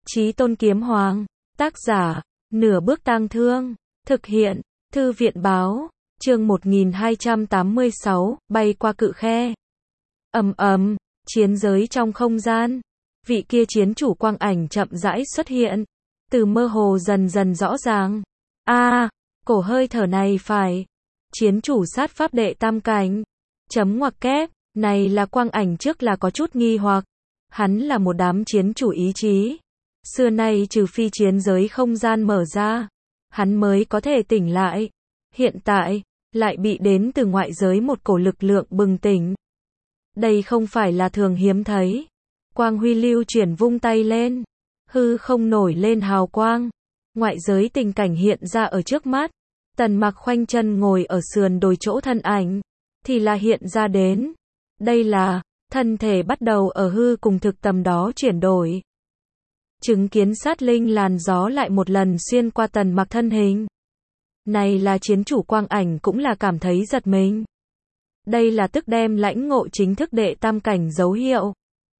Chí Tôn Kiếm Hoàng, tác giả, Nửa Bước Tang Thương, thực hiện, Thư viện báo, chương 1286, bay qua cự khe. Chiến giới trong không gian. Vị kia chiến chủ quang ảnh chậm rãi xuất hiện, từ mơ hồ dần dần rõ ràng. Cổ hơi thở này phải. Chiến chủ sát pháp đệ tam cảnh. Chấm ngoặc kép, này là quang ảnh trước là có chút nghi hoặc. Hắn là một đám chiến chủ ý chí. Xưa nay trừ phi chiến giới không gian mở ra, hắn mới có thể tỉnh lại. Hiện tại, lại bị đến từ ngoại giới một cổ lực lượng bừng tỉnh. Đây không phải là thường hiếm thấy. Quang huy lưu chuyển vung tay lên. Hư không nổi lên hào quang. Ngoại giới tình cảnh hiện ra ở trước mắt. Tần Mặc khoanh chân ngồi ở sườn đồi chỗ thân ảnh. Thì là hiện ra đến. Đây là, thân thể bắt đầu ở hư cùng thực tầm đó chuyển đổi. Chứng kiến sát linh làn gió lại một lần xuyên qua Tần Mặc thân hình. Này là chiến chủ quang ảnh cũng là cảm thấy giật mình. Đây là tức đem lãnh ngộ chính thức đệ tam cảnh dấu hiệu.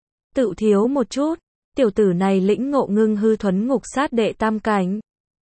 Tự thiếu một chút, tiểu tử này lĩnh ngộ ngưng hư thuấn ngục sát đệ tam cảnh.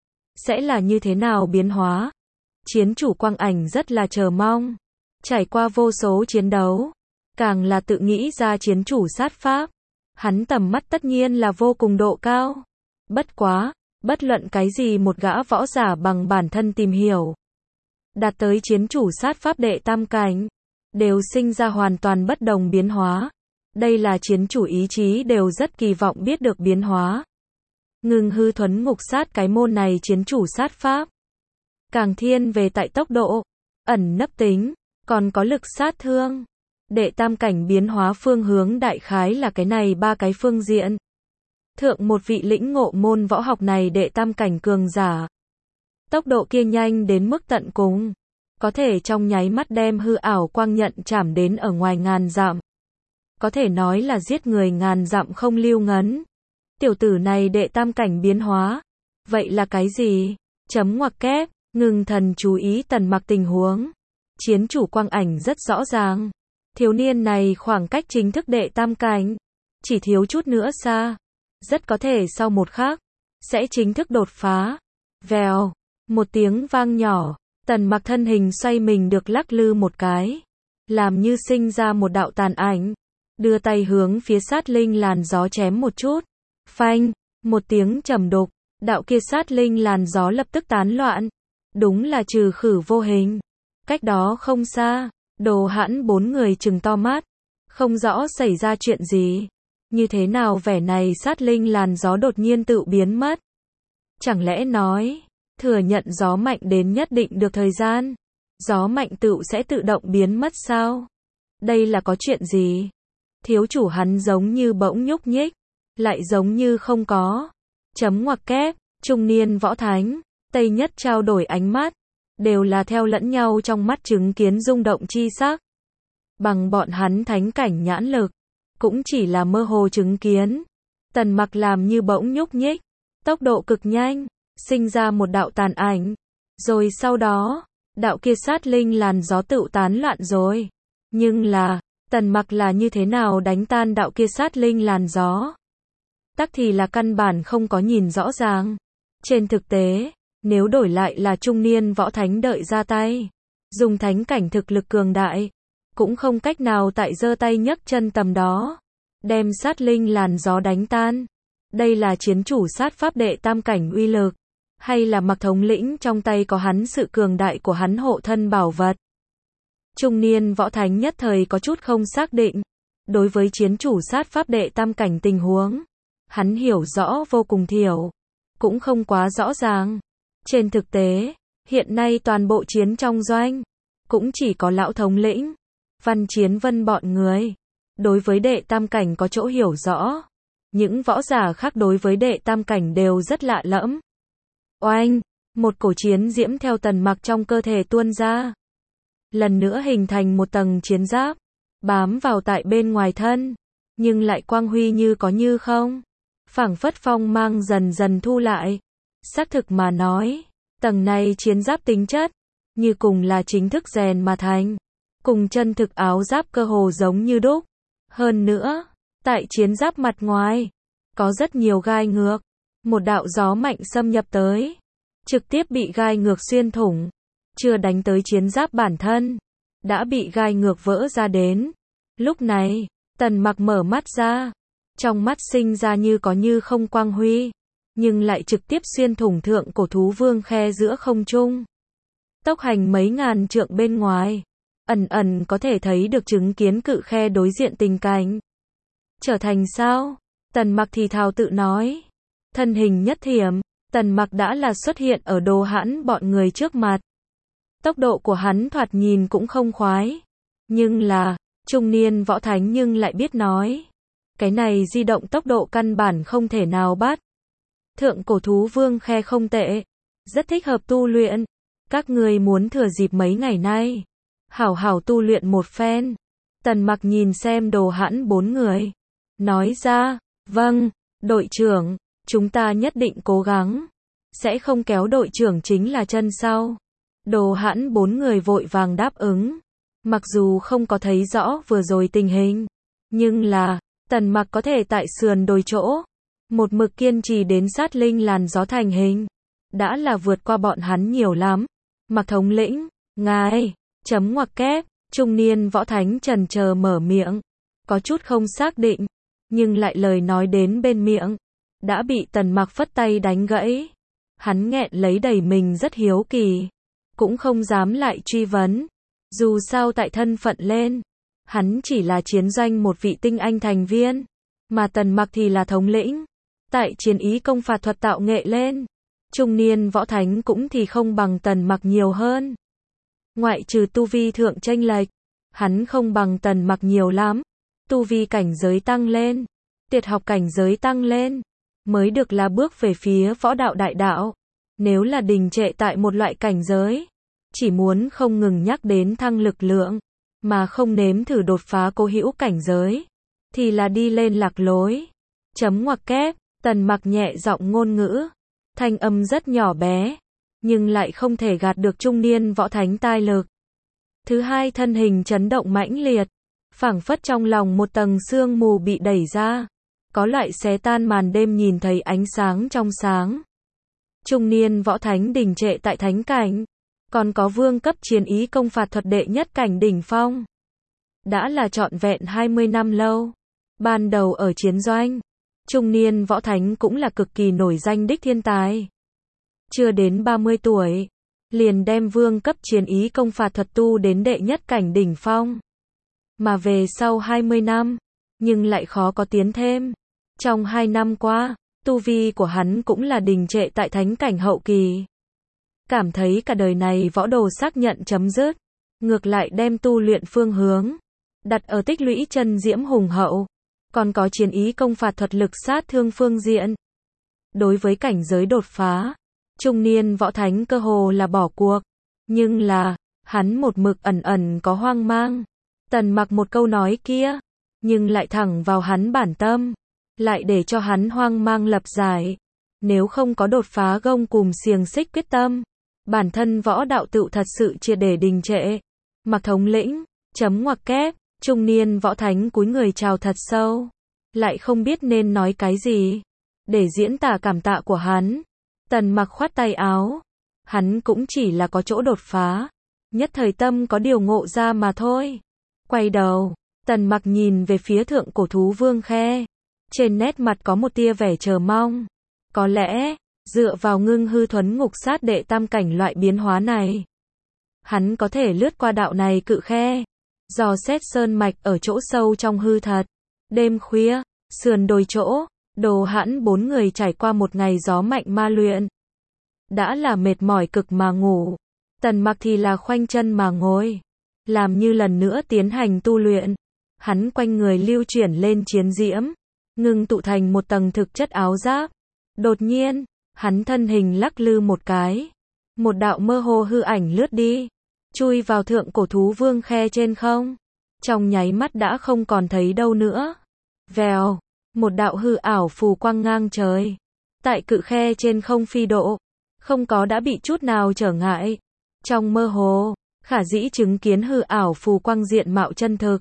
Sẽ là như thế nào biến hóa? Chiến chủ quang ảnh rất là chờ mong. Trải qua vô số chiến đấu, càng là tự nghĩ ra chiến chủ sát pháp. Hắn tầm mắt tất nhiên là vô cùng độ cao. Bất quá, bất luận cái gì một gã võ giả bằng bản thân tìm hiểu, đạt tới chiến chủ sát pháp đệ tam cảnh, đều sinh ra hoàn toàn bất đồng biến hóa. Đây là chiến chủ ý chí đều rất kỳ vọng biết được biến hóa. Ngưng hư thuấn ngục sát cái môn này chiến chủ sát pháp. Càng thiên về tại tốc độ, ẩn nấp tính, còn có lực sát thương. Đệ tam cảnh biến hóa phương hướng đại khái là cái này ba cái phương diện. Thượng một vị lĩnh ngộ môn võ học này đệ tam cảnh cường giả. Tốc độ kia nhanh đến mức tận cùng. Có thể trong nháy mắt đem hư ảo quang nhận chảm đến ở ngoài ngàn dặm. Có thể nói là giết người ngàn dặm không lưu ngấn. Tiểu tử này đệ tam cảnh biến hóa. Vậy là cái gì? Chấm ngoặc kép, ngừng thần chú ý Tần Mặc tình huống. Chiến chủ quang ảnh rất rõ ràng. Thiếu niên này khoảng cách chính thức đệ tam cảnh. Chỉ thiếu chút nữa xa. Rất có thể sau một khắc, sẽ chính thức đột phá. Vèo, một tiếng vang nhỏ. Tần Mặc thân hình xoay mình được lắc lư một cái. Làm như sinh ra một đạo tàn ảnh. Đưa tay hướng phía sát linh làn gió chém một chút. Phanh, một tiếng trầm đục. Đạo kia sát linh làn gió lập tức tán loạn. Đúng là trừ khử vô hình. Cách đó không xa, Đồ Hãn bốn người trừng to mắt. Không rõ xảy ra chuyện gì. Như thế nào vẻ này sát linh làn gió đột nhiên tự biến mất. Chẳng lẽ nói, thừa nhận gió mạnh đến nhất định được thời gian, gió mạnh tự sẽ tự động biến mất sao? Đây là có chuyện gì? Thiếu chủ hắn giống như bỗng nhúc nhích, lại giống như không có. Chấm ngoặc kép, trung niên võ thánh, Tây Nhất trao đổi ánh mắt, đều là theo lẫn nhau trong mắt chứng kiến rung động chi sắc. Bằng bọn hắn thánh cảnh nhãn lực, cũng chỉ là mơ hồ chứng kiến. Tần Mặc làm như bỗng nhúc nhích, tốc độ cực nhanh, sinh ra một đạo tàn ảnh. Rồi sau đó, đạo kia sát linh làn gió tự tán loạn rồi. Nhưng là, Tần Mặc là như thế nào đánh tan đạo kia sát linh làn gió? Tắc thì là căn bản không có nhìn rõ ràng. Trên thực tế, nếu đổi lại là trung niên võ thánh đợi ra tay, dùng thánh cảnh thực lực cường đại, cũng không cách nào tại giơ tay nhấc chân tầm đó, đem sát linh làn gió đánh tan. Đây là chiến chủ sát pháp đệ tam cảnh uy lực, hay là Mặc thống lĩnh trong tay có hắn sự cường đại của hắn hộ thân bảo vật? Trung niên võ thánh nhất thời có chút không xác định. Đối với chiến chủ sát pháp đệ tam cảnh tình huống, hắn hiểu rõ vô cùng thiểu, cũng không quá rõ ràng. Trên thực tế, hiện nay toàn bộ chiến trong doanh, cũng chỉ có lão thống lĩnh, Văn Chiến Vân bọn người, đối với đệ tam cảnh có chỗ hiểu rõ. Những võ giả khác đối với đệ tam cảnh đều rất lạ lẫm. Oanh, một cổ chiến diễm theo Tần Mặc trong cơ thể tuôn ra. Lần nữa hình thành một tầng chiến giáp, bám vào tại bên ngoài thân, nhưng lại quang huy như có như không. Phảng phất phong mang dần dần thu lại. Xác thực mà nói, tầng này chiến giáp tính chất, như cùng là chính thức rèn mà thành. Cùng chân thực áo giáp cơ hồ giống như đúc. Hơn nữa, tại chiến giáp mặt ngoài, có rất nhiều gai ngược, một đạo gió mạnh xâm nhập tới, trực tiếp bị gai ngược xuyên thủng, chưa đánh tới chiến giáp bản thân, đã bị gai ngược vỡ ra đến. Lúc này, Tần Mặc mở mắt ra, trong mắt sinh ra như có như không quang huy, nhưng lại trực tiếp xuyên thủng thượng cổ thú vương khe giữa không trung. Tốc hành mấy ngàn trượng bên ngoài, ẩn ẩn có thể thấy được chứng kiến cự khe đối diện tình cảnh. Trở thành sao? Tần Mặc thì thào tự nói. Thân hình nhất thiểm, Tần Mặc đã là xuất hiện ở Đồ Hãn bọn người trước mặt. Tốc độ của hắn thoạt nhìn cũng không khoái, nhưng là, trung niên võ thánh nhưng lại biết nói. Cái này di động tốc độ căn bản không thể nào bắt. Thượng cổ thú vương khe không tệ, rất thích hợp tu luyện. Các người muốn thừa dịp mấy ngày nay, hảo hảo tu luyện một phen. Tần Mặc nhìn xem Đồ Hãn 4 người, nói ra, vâng, đội trưởng, chúng ta nhất định cố gắng, sẽ không kéo đội trưởng chính là chân sau. Đồ Hãn 4 người vội vàng đáp ứng, mặc dù không có thấy rõ vừa rồi tình hình, nhưng là, Tần Mặc có thể tại sườn đồi chỗ, một mực kiên trì đến sát linh làn gió thành hình, đã là vượt qua bọn hắn nhiều lắm. Mặc thống lĩnh, ngài, chấm ngoặc kép, trung niên võ thánh chần chờ mở miệng, có chút không xác định, nhưng lại lời nói đến bên miệng, đã bị Tần Mặc phất tay đánh gãy. Hắn nghẹn lấy đầy mình rất hiếu kỳ, cũng không dám lại truy vấn, dù sao tại thân phận lên, hắn chỉ là chiến doanh một vị tinh anh thành viên, mà Tần Mặc thì là thống lĩnh, tại chiến ý công phạt thuật tạo nghệ lên. Trung niên võ thánh cũng thì không bằng Tần Mặc nhiều hơn. Ngoại trừ tu vi thượng chênh lệch, hắn không bằng Tần Mặc nhiều lắm. Tu vi cảnh giới tăng lên, tuyệt học cảnh giới tăng lên, mới được là bước về phía võ đạo đại đạo. Nếu là đình trệ tại một loại cảnh giới, chỉ muốn không ngừng nhắc đến thăng lực lượng, mà không nếm thử đột phá cố hữu cảnh giới, thì là đi lên lạc lối. Chấm ngoặc kép, Tần Mặc nhẹ giọng ngôn ngữ. Thanh âm rất nhỏ bé, nhưng lại không thể gạt được trung niên võ thánh tai lực. Thứ hai, thân hình chấn động mãnh liệt, phảng phất trong lòng một tầng sương mù bị đẩy ra, có loại xé tan màn đêm nhìn thấy ánh sáng trong sáng. Trung niên võ thánh đỉnh trệ tại thánh cảnh, còn có vương cấp chiến ý công phạt thuật đệ nhất cảnh đỉnh phong. Đã là trọn vẹn 20 năm lâu. Ban đầu ở chiến doanh, trung niên võ thánh cũng là cực kỳ nổi danh đích thiên tài. Chưa đến 30 tuổi, liền đem vương cấp chiến ý công phạt thuật tu đến đệ nhất cảnh đỉnh phong. Mà về sau 20 năm, nhưng lại khó có tiến thêm. Trong 2 năm qua, tu vi của hắn cũng là đình trệ tại thánh cảnh hậu kỳ. Cảm thấy cả đời này võ đồ xác nhận chấm dứt, ngược lại đem tu luyện phương hướng đặt ở tích lũy chân diễm hùng hậu, còn có chiến ý công phạt thuật lực sát thương phương diện. Đối với cảnh giới đột phá, trung niên võ thánh cơ hồ là bỏ cuộc, nhưng là, hắn một mực ẩn ẩn có hoang mang. Tần Mặc một câu nói kia, nhưng lại thẳng vào hắn bản tâm, lại để cho hắn hoang mang lập giải. Nếu không có đột phá gông cùm xiềng xích quyết tâm, bản thân võ đạo tự thật sự triệt để đình trệ. Mặc thống lĩnh, chấm ngoặc kép, trung niên võ thánh cúi người chào thật sâu, lại không biết nên nói cái gì để diễn tả cảm tạ của hắn. Tần Mặc khoát tay áo, hắn cũng chỉ là có chỗ đột phá, nhất thời tâm có điều ngộ ra mà thôi. Quay đầu, Tần Mặc nhìn về phía thượng cổ thú vương khe, trên nét mặt có một tia vẻ chờ mong. Có lẽ, dựa vào ngưng hư thuấn ngục sát đệ tam cảnh loại biến hóa này, hắn có thể lướt qua đạo này cự khe, dò xét sơn mạch ở chỗ sâu trong hư thật. Đêm khuya, sườn đồi chỗ, Đồ Hãn 4 người trải qua một ngày gió mạnh ma luyện, đã là mệt mỏi cực mà ngủ. Tần Mặc thì là khoanh chân mà ngồi, làm như lần nữa tiến hành tu luyện. Hắn quanh người lưu chuyển lên chiến diễm, ngưng tụ thành một tầng thực chất áo giáp. Đột nhiên, hắn thân hình lắc lư một cái, một đạo mơ hồ hư ảnh lướt đi, chui vào thượng cổ thú vương khe trên không. Trong nháy mắt đã không còn thấy đâu nữa. Vèo, một đạo hư ảo phù quang ngang trời, tại cự khe trên không phi độ, không có đã bị chút nào trở ngại. Trong mơ hồ, khả dĩ chứng kiến hư ảo phù quang diện mạo chân thực,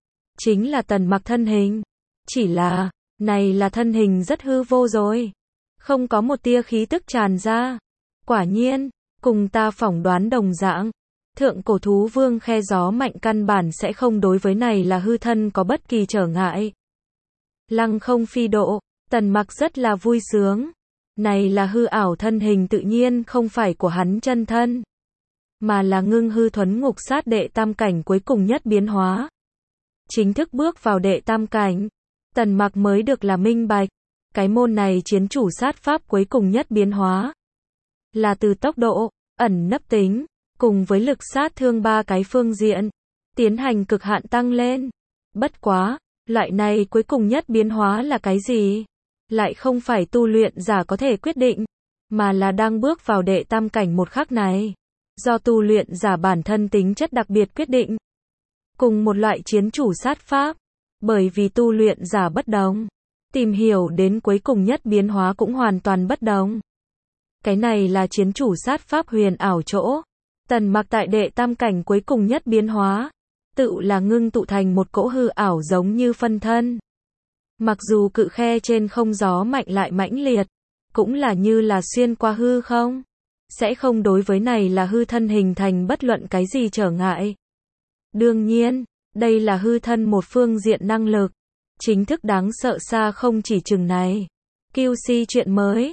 chính là Tần Mặc thân hình. Chỉ là, này là thân hình rất hư vô rồi. Không có một tia khí tức tràn ra. Quả nhiên, cùng ta phỏng đoán đồng dạng. Thượng cổ thú vương khe gió mạnh căn bản sẽ không đối với này là hư thân có bất kỳ trở ngại. Lăng không phi độ, Tần Mặc rất là vui sướng. Này là hư ảo thân hình tự nhiên không phải của hắn chân thân, mà là ngưng hư thuấn ngục sát đệ tam cảnh cuối cùng nhất biến hóa. Chính thức bước vào đệ tam cảnh, Tần Mặc mới được là minh bạch. Cái môn này chiến chủ sát pháp cuối cùng nhất biến hóa, là từ tốc độ, ẩn nấp tính, cùng với lực sát thương ba cái phương diện, tiến hành cực hạn tăng lên. Bất quá, loại này cuối cùng nhất biến hóa là cái gì? Lại không phải tu luyện giả có thể quyết định, mà là đang bước vào đệ tam cảnh một khắc này. Do tu luyện giả bản thân tính chất đặc biệt quyết định. Cùng một loại chiến chủ sát pháp, bởi vì tu luyện giả bất đồng, tìm hiểu đến cuối cùng nhất biến hóa cũng hoàn toàn bất đồng. Cái này là chiến chủ sát pháp huyền ảo chỗ. Tần Mặc tại đệ tam cảnh cuối cùng nhất biến hóa, tự là ngưng tụ thành một cỗ hư ảo giống như phân thân. Mặc dù cự khe trên không gió mạnh lại mãnh liệt, cũng là như là xuyên qua hư không, sẽ không đối với này là hư thân hình thành bất luận cái gì trở ngại. Đương nhiên, đây là hư thân một phương diện năng lực, chính thức đáng sợ xa không chỉ chừng này. QC chuyện mới,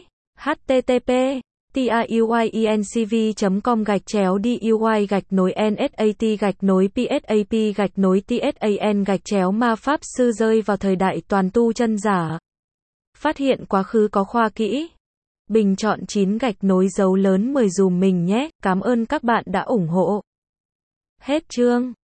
http://DUI-INCV.com/NSAT-PSAP-TSAN-ma pháp sư rơi vào thời đại toàn tu chân giả. Phát hiện quá khứ có khoa kỹ. Bình chọn 9 gạch nối dấu lớn 10 dùm mình nhé. Cảm ơn các bạn đã ủng hộ. Hết chương.